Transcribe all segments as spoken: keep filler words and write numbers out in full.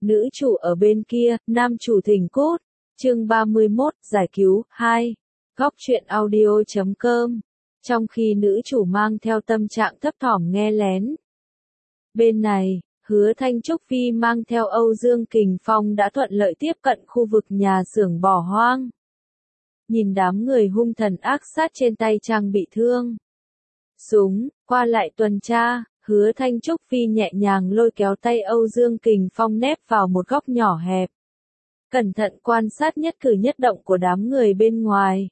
Nữ chủ ở bên kia, nam chủ thỉnh cốt. Chương ba mươi mốt, giải cứu, hai. Góc truyện audio chấm com. Trong khi nữ chủ mang theo tâm trạng thấp thỏm nghe lén. Bên này, Hứa Thanh Trúc Phi mang theo Âu Dương Kình Phong đã thuận lợi tiếp cận khu vực nhà xưởng bỏ hoang. Nhìn đám người hung thần ác sát trên tay trang bị thương. Súng, qua lại tuần tra, Hứa Thanh Trúc Phi nhẹ nhàng lôi kéo tay Âu Dương Kình Phong nép vào một góc nhỏ hẹp. Cẩn thận quan sát nhất cử nhất động của đám người bên ngoài.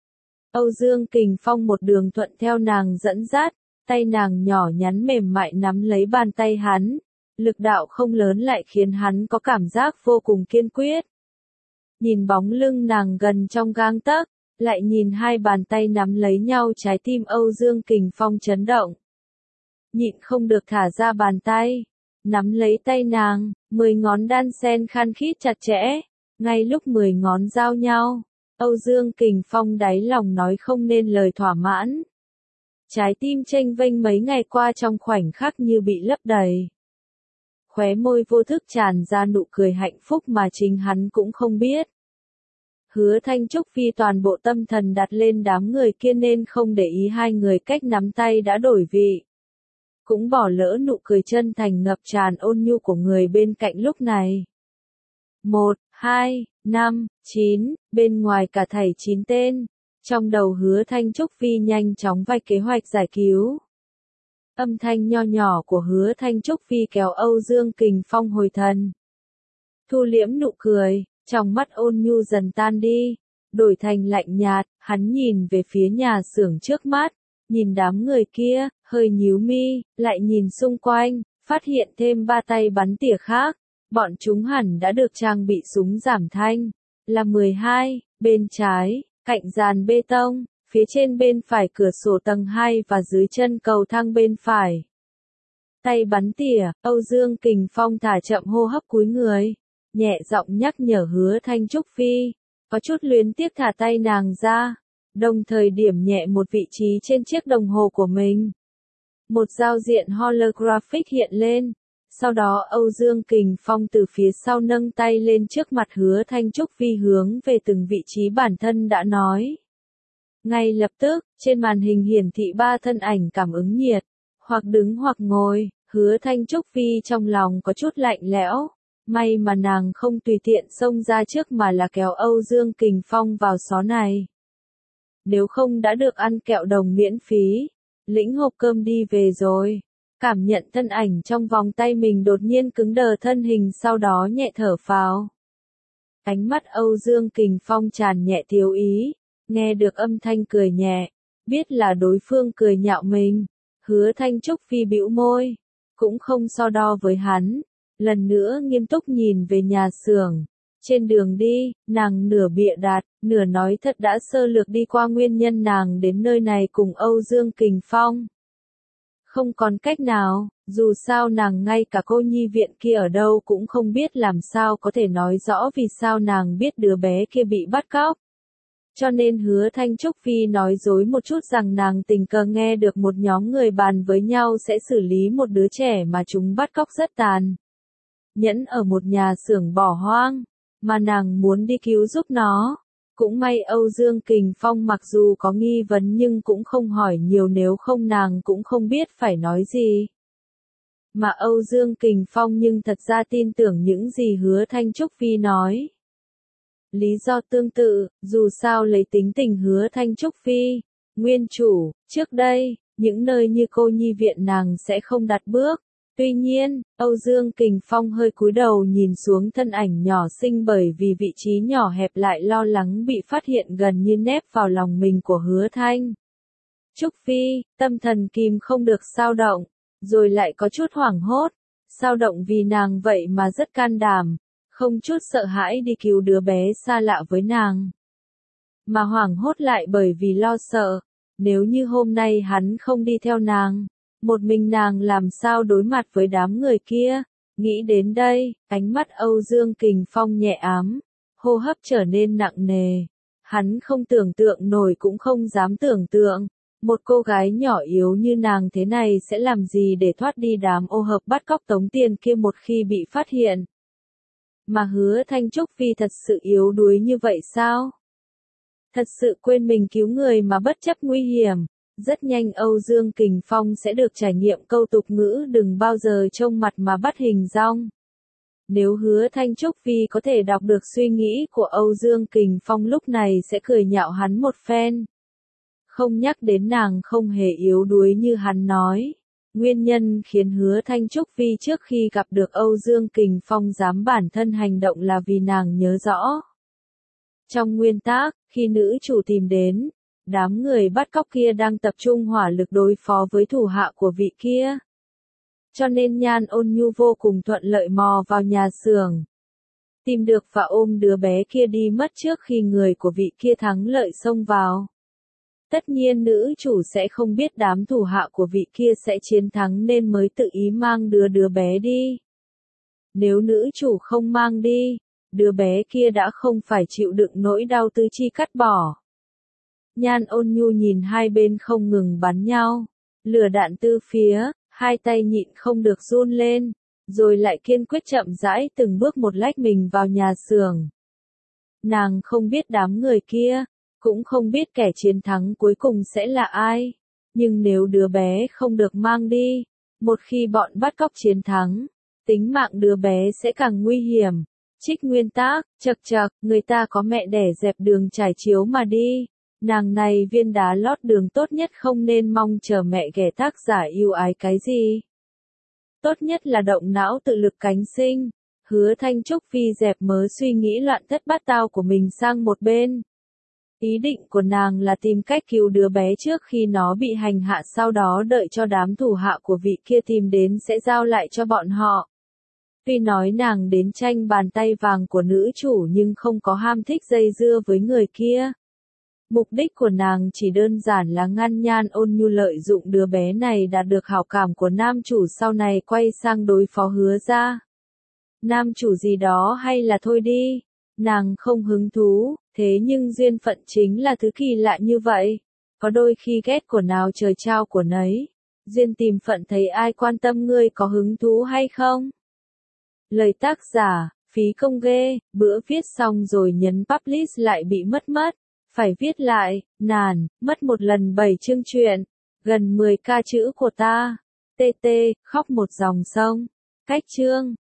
Âu Dương Kình Phong một đường thuận theo nàng dẫn dắt, tay nàng nhỏ nhắn mềm mại nắm lấy bàn tay hắn. Lực đạo không lớn lại khiến hắn có cảm giác vô cùng kiên quyết. Nhìn bóng lưng nàng gần trong gang tấc, lại nhìn hai bàn tay nắm lấy nhau, trái tim Âu Dương Kình Phong chấn động. Nhịn không được thả ra bàn tay, nắm lấy tay nàng, mười ngón đan sen khan khít chặt chẽ, ngay lúc mười ngón giao nhau, Âu Dương Kình Phong đáy lòng nói không nên lời thỏa mãn. Trái tim chênh vênh mấy ngày qua trong khoảnh khắc như bị lấp đầy. Khóe môi vô thức tràn ra nụ cười hạnh phúc mà chính hắn cũng không biết. Hứa Thanh Trúc Phi toàn bộ tâm thần đặt lên đám người kia nên không để ý hai người cách nắm tay đã đổi vị. Cũng bỏ lỡ nụ cười chân thành ngập tràn ôn nhu của người bên cạnh lúc này. Một, hai, năm, chín, bên ngoài cả thảy chín tên. Trong đầu Hứa Thanh Trúc Phi nhanh chóng vạch kế hoạch giải cứu. Âm thanh nho nhỏ của Hứa Thanh Trúc Phi kéo Âu Dương Kình Phong hồi thần. Thu liễm nụ cười, trong mắt ôn nhu dần tan đi, đổi thành lạnh nhạt, hắn nhìn về phía nhà xưởng trước mắt, nhìn đám người kia, hơi nhíu mi, lại nhìn xung quanh, phát hiện thêm ba tay bắn tỉa khác, bọn chúng hẳn đã được trang bị súng giảm thanh, là mười hai, bên trái, cạnh dàn bê tông. Phía trên bên phải cửa sổ tầng hai và dưới chân cầu thang bên phải. Tay bắn tỉa, Âu Dương Kình Phong thả chậm hô hấp cúi người, nhẹ giọng nhắc nhở Hứa Thanh Trúc Phi, có chút luyến tiếc thả tay nàng ra, đồng thời điểm nhẹ một vị trí trên chiếc đồng hồ của mình. Một giao diện holographic hiện lên, sau đó Âu Dương Kình Phong từ phía sau nâng tay lên trước mặt Hứa Thanh Trúc Phi hướng về từng vị trí bản thân đã nói. Ngay lập tức, trên màn hình hiển thị ba thân ảnh cảm ứng nhiệt, hoặc đứng hoặc ngồi, Hứa Thanh Trúc Phi trong lòng có chút lạnh lẽo, may mà nàng không tùy tiện xông ra trước mà là kéo Âu Dương Kình Phong vào xó này. Nếu không đã được ăn kẹo đồng miễn phí, lĩnh hộp cơm đi về rồi, cảm nhận thân ảnh trong vòng tay mình đột nhiên cứng đờ thân hình sau đó nhẹ thở phào. Ánh mắt Âu Dương Kình Phong tràn nhẹ thiếu ý. Nghe được âm thanh cười nhẹ, biết là đối phương cười nhạo mình, Hứa Thanh Trúc Phi bĩu môi, cũng không so đo với hắn, lần nữa nghiêm túc nhìn về nhà xưởng. Trên đường đi, nàng nửa bịa đặt, nửa nói thật đã sơ lược đi qua nguyên nhân nàng đến nơi này cùng Âu Dương Kình Phong. Không còn cách nào, dù sao nàng ngay cả cô nhi viện kia ở đâu cũng không biết, làm sao có thể nói rõ vì sao nàng biết đứa bé kia bị bắt cóc. Cho nên Hứa Thanh Trúc Phi nói dối một chút rằng nàng tình cờ nghe được một nhóm người bàn với nhau sẽ xử lý một đứa trẻ mà chúng bắt cóc rất tàn nhẫn ở một nhà xưởng bỏ hoang, mà nàng muốn đi cứu giúp nó. Cũng may Âu Dương Kình Phong mặc dù có nghi vấn nhưng cũng không hỏi nhiều, nếu không nàng cũng không biết phải nói gì. Mà Âu Dương Kình Phong nhưng thật ra tin tưởng những gì Hứa Thanh Trúc Phi nói. Lý do tương tự, dù sao lấy tính tình Hứa Thanh Trúc Phi, nguyên chủ, trước đây, những nơi như cô nhi viện nàng sẽ không đặt bước. Tuy nhiên, Âu Dương Kình Phong hơi cúi đầu nhìn xuống thân ảnh nhỏ xinh bởi vì vị trí nhỏ hẹp lại lo lắng bị phát hiện gần như nép vào lòng mình của Hứa Thanh Trúc Phi, tâm thần kìm không được xao động, rồi lại có chút hoảng hốt, xao động vì nàng vậy mà rất can đảm. Không chút sợ hãi đi cứu đứa bé xa lạ với nàng, mà hoảng hốt lại bởi vì lo sợ, nếu như hôm nay hắn không đi theo nàng, một mình nàng làm sao đối mặt với đám người kia. Nghĩ đến đây, ánh mắt Âu Dương Kình Phong nhẹ ám, hô hấp trở nên nặng nề. Hắn không tưởng tượng nổi cũng không dám tưởng tượng, một cô gái nhỏ yếu như nàng thế này sẽ làm gì để thoát đi đám ô hợp bắt cóc tống tiền kia một khi bị phát hiện. mà Hứa Thanh Trúc Phi thật sự yếu đuối như vậy sao? Thật sự quên mình cứu người mà bất chấp nguy hiểm. Rất nhanh Âu Dương Kình Phong sẽ được trải nghiệm câu tục ngữ đừng bao giờ trông mặt mà bắt hình dong. Nếu Hứa Thanh Trúc Phi có thể đọc được suy nghĩ của Âu Dương Kình Phong lúc này sẽ cười nhạo hắn một phen. Không nhắc đến nàng không hề yếu đuối như hắn nói. Nguyên nhân khiến Hứa Thanh Trúc Phi trước khi gặp được Âu Dương Kình Phong dám bản thân hành động là vì nàng nhớ rõ. Trong nguyên tắc, khi nữ chủ tìm đến, đám người bắt cóc kia đang tập trung hỏa lực đối phó với thủ hạ của vị kia. Cho nên Nhan Ôn Nhu vô cùng thuận lợi mò vào nhà xưởng. Tìm được và ôm đứa bé kia đi mất trước khi người của vị kia thắng lợi xông vào. Tất nhiên nữ chủ sẽ không biết đám thủ hạ của vị kia sẽ chiến thắng nên mới tự ý mang đứa đứa bé đi. Nếu nữ chủ không mang đi, đứa bé kia đã không phải chịu đựng nỗi đau tứ chi cắt bỏ. Nhan Ôn Nhu nhìn hai bên không ngừng bắn nhau, lửa đạn từ phía, hai tay nhịn không được run lên, rồi lại kiên quyết chậm rãi từng bước một lách mình vào nhà xưởng. Nàng không biết đám người kia, cũng không biết kẻ chiến thắng cuối cùng sẽ là ai, nhưng nếu đứa bé không được mang đi, một khi bọn bắt cóc chiến thắng, tính mạng đứa bé sẽ càng nguy hiểm. Trích nguyên tác, chật chật, người ta có mẹ đẻ dẹp đường trải chiếu mà đi. Nàng này viên đá lót đường tốt nhất không nên mong chờ mẹ ghẻ tác giả yêu ái cái gì. Tốt nhất là động não tự lực cánh sinh. Hứa Thanh Trúc Phi dẹp mớ suy nghĩ loạn thất bát tao của mình sang một bên. Ý định của nàng là tìm cách cứu đứa bé trước khi nó bị hành hạ, sau đó đợi cho đám thủ hạ của vị kia tìm đến sẽ giao lại cho bọn họ. Tuy nói nàng đến tranh bàn tay vàng của nữ chủ nhưng không có ham thích dây dưa với người kia. Mục đích của nàng chỉ đơn giản là ngăn Nhan Ôn Nhu lợi dụng đứa bé này đạt được hảo cảm của nam chủ sau này quay sang đối phó Hứa gia. Nam chủ gì đó hay là thôi đi, nàng không hứng thú, thế nhưng duyên phận chính là thứ kỳ lạ như vậy. Có đôi khi ghét của nào trời trao của nấy, duyên tìm phận thấy ai quan tâm ngươi có hứng thú hay không. Lời tác giả, phí công ghê, bữa viết xong rồi nhấn publish lại bị mất mất. Phải viết lại, nản, mất một lần bảy chương truyện, gần mười ca chữ của ta. tê tê, khóc một dòng sông. Cách chương.